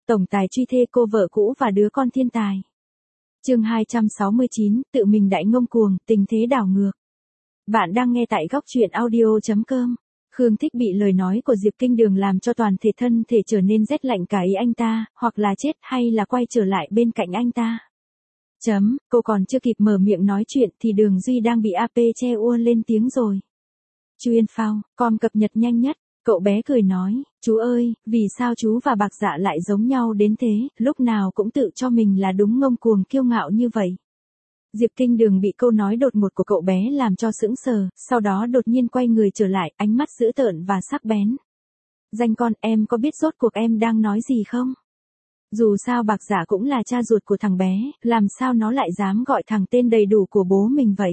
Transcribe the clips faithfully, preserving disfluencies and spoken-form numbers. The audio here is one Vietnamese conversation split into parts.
tổng tài truy thê cô vợ cũ và đứa con thiên tài. Chương hai trăm sáu mươi chín, tự mình đại ngông cuồng, tình thế đảo ngược. Bạn đang nghe tại góc truyện audio chấm com. Khương Thích bị lời nói của Diệp Kinh Đường làm cho toàn thể thân thể trở nên rét lạnh cả ý anh ta, hoặc là chết hay là quay trở lại bên cạnh anh ta. Chấm, cô còn chưa kịp mở miệng nói chuyện thì Đường Duy đang bị a pê che ua lên tiếng rồi. Chuyên phao, com cập nhật nhanh nhất, cậu bé cười nói, chú ơi, vì sao chú và Bạc Dạ lại giống nhau đến thế, lúc nào cũng tự cho mình là đúng ngông cuồng kiêu ngạo như vậy. Diệp Kinh Đường bị câu nói đột ngột của cậu bé làm cho sững sờ, sau đó đột nhiên quay người trở lại, ánh mắt dữ tợn và sắc bén. Danh con, em có biết rốt cuộc em đang nói gì không? Dù sao Bạc Dạ cũng là cha ruột của thằng bé, làm sao nó lại dám gọi thằng tên đầy đủ của bố mình vậy?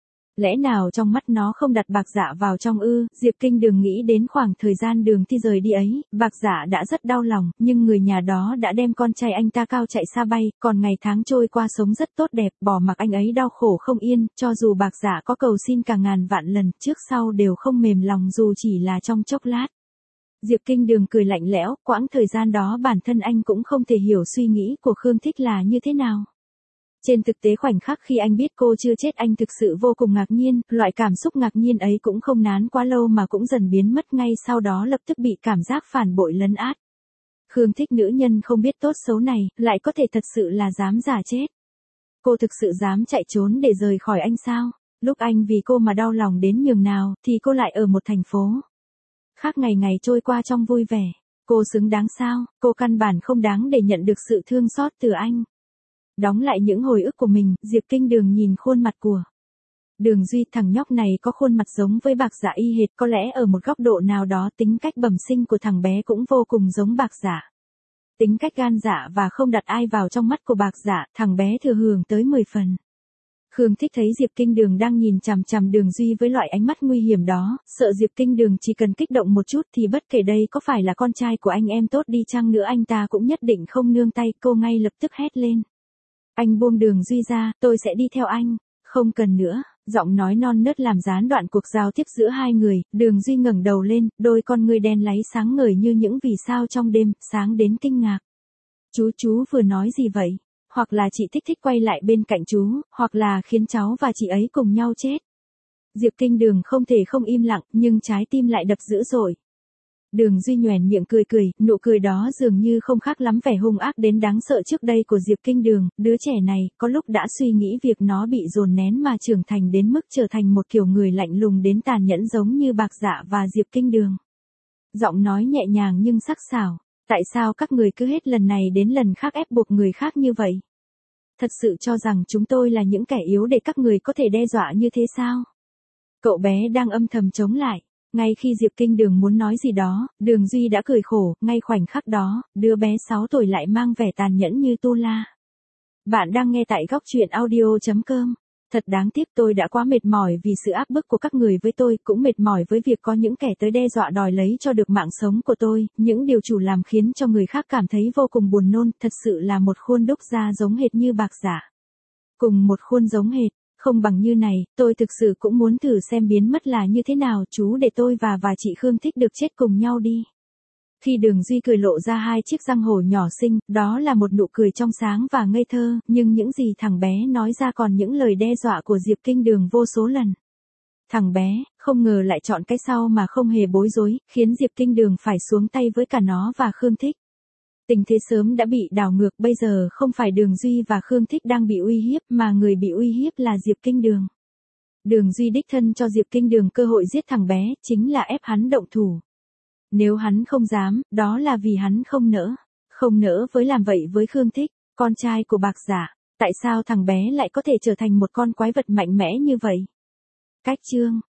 Lẽ nào trong mắt nó không đặt Bạc Dạ vào trong ư? Diệp Kinh Đường nghĩ đến khoảng thời gian Đường Thi rời đi ấy, Bạc Dạ đã rất đau lòng, nhưng người nhà đó đã đem con trai anh ta cao chạy xa bay, còn ngày tháng trôi qua sống rất tốt đẹp, bỏ mặc anh ấy đau khổ không yên, cho dù Bạc Dạ có cầu xin cả ngàn vạn lần, trước sau đều không mềm lòng dù chỉ là trong chốc lát. Diệp Kinh Đường cười lạnh lẽo, quãng thời gian đó bản thân anh cũng không thể hiểu suy nghĩ của Khương Thích là như thế nào. Trên thực tế khoảnh khắc khi anh biết cô chưa chết anh thực sự vô cùng ngạc nhiên, loại cảm xúc ngạc nhiên ấy cũng không nán quá lâu mà cũng dần biến mất ngay sau đó lập tức bị cảm giác phản bội lấn át. Khương Thích nữ nhân không biết tốt xấu này, lại có thể thật sự là dám giả chết. Cô thực sự dám chạy trốn để rời khỏi anh sao? Lúc anh vì cô mà đau lòng đến nhường nào, thì cô lại ở một thành phố khác ngày ngày trôi qua trong vui vẻ. Cô xứng đáng sao? Cô căn bản không đáng để nhận được sự thương xót từ anh. Đóng lại những hồi ức của mình, Diệp Kinh Đường nhìn khuôn mặt của Đường Duy, thằng nhóc này có khuôn mặt giống với Bạc Dạ y hệt, có lẽ ở một góc độ nào đó tính cách bẩm sinh của thằng bé cũng vô cùng giống Bạc Dạ. Tính cách gan dạ và không đặt ai vào trong mắt của Bạc Dạ, thằng bé thừa hưởng tới mười phần. Khương Thích thấy Diệp Kinh Đường đang nhìn chằm chằm Đường Duy với loại ánh mắt nguy hiểm đó, sợ Diệp Kinh Đường chỉ cần kích động một chút thì bất kể đây có phải là con trai của anh em tốt đi chăng nữa anh ta cũng nhất định không nương tay, cô ngay lập tức hét lên. Anh buông Đường Duy ra, tôi sẽ đi theo anh. Không cần nữa, giọng nói non nớt làm gián đoạn cuộc giao tiếp giữa hai người, Đường Duy ngẩng đầu lên, đôi con ngươi đen láy sáng ngời như những vì sao trong đêm, sáng đến kinh ngạc. Chú chú vừa nói gì vậy? Hoặc là chị Thích Thích quay lại bên cạnh chú, hoặc là khiến cháu và chị ấy cùng nhau chết. Diệp Kinh Đường không thể không im lặng, nhưng trái tim lại đập dữ dội. Đường Duy nhoẻn miệng cười cười, nụ cười đó dường như không khác lắm vẻ hung ác đến đáng sợ trước đây của Diệp Kinh Đường, đứa trẻ này, có lúc đã suy nghĩ việc nó bị dồn nén mà trưởng thành đến mức trở thành một kiểu người lạnh lùng đến tàn nhẫn giống như Bạc Dạ và Diệp Kinh Đường. Giọng nói nhẹ nhàng nhưng sắc sảo, tại sao các người cứ hết lần này đến lần khác ép buộc người khác như vậy? Thật sự cho rằng chúng tôi là những kẻ yếu để các người có thể đe dọa như thế sao? Cậu bé đang âm thầm chống lại. Ngay khi Diệp Kinh Đường muốn nói gì đó, Đường Duy đã cười khổ, ngay khoảnh khắc đó, đứa bé sáu tuổi lại mang vẻ tàn nhẫn như tu la. Bạn đang nghe tại góc truyện audio chấm com. Thật đáng tiếc tôi đã quá mệt mỏi vì sự áp bức của các người với tôi, cũng mệt mỏi với việc có những kẻ tới đe dọa đòi lấy cho được mạng sống của tôi, những điều chủ làm khiến cho người khác cảm thấy vô cùng buồn nôn, thật sự là một khuôn đúc ra giống hệt như Bạc Dạ. Cùng một khuôn giống hệt. Không bằng như này, tôi thực sự cũng muốn thử xem biến mất là như thế nào, chú để tôi và và chị Khương Thích được chết cùng nhau đi. Khi Đường Duy cười lộ ra hai chiếc răng hổ nhỏ xinh, đó là một nụ cười trong sáng và ngây thơ, nhưng những gì thằng bé nói ra còn những lời đe dọa của Diệp Kinh Đường vô số lần. Thằng bé, không ngờ lại chọn cái sau mà không hề bối rối, khiến Diệp Kinh Đường phải xuống tay với cả nó và Khương Thích. Tình thế sớm đã bị đảo ngược, bây giờ không phải Đường Duy và Khương Thích đang bị uy hiếp mà người bị uy hiếp là Diệp Kinh Đường. Đường Duy đích thân cho Diệp Kinh Đường cơ hội giết thằng bé, chính là ép hắn động thủ. Nếu hắn không dám, đó là vì hắn không nỡ. Không nỡ với làm vậy với Khương Thích, con trai của Bạc Dạ. Tại sao thằng bé lại có thể trở thành một con quái vật mạnh mẽ như vậy? Cách chương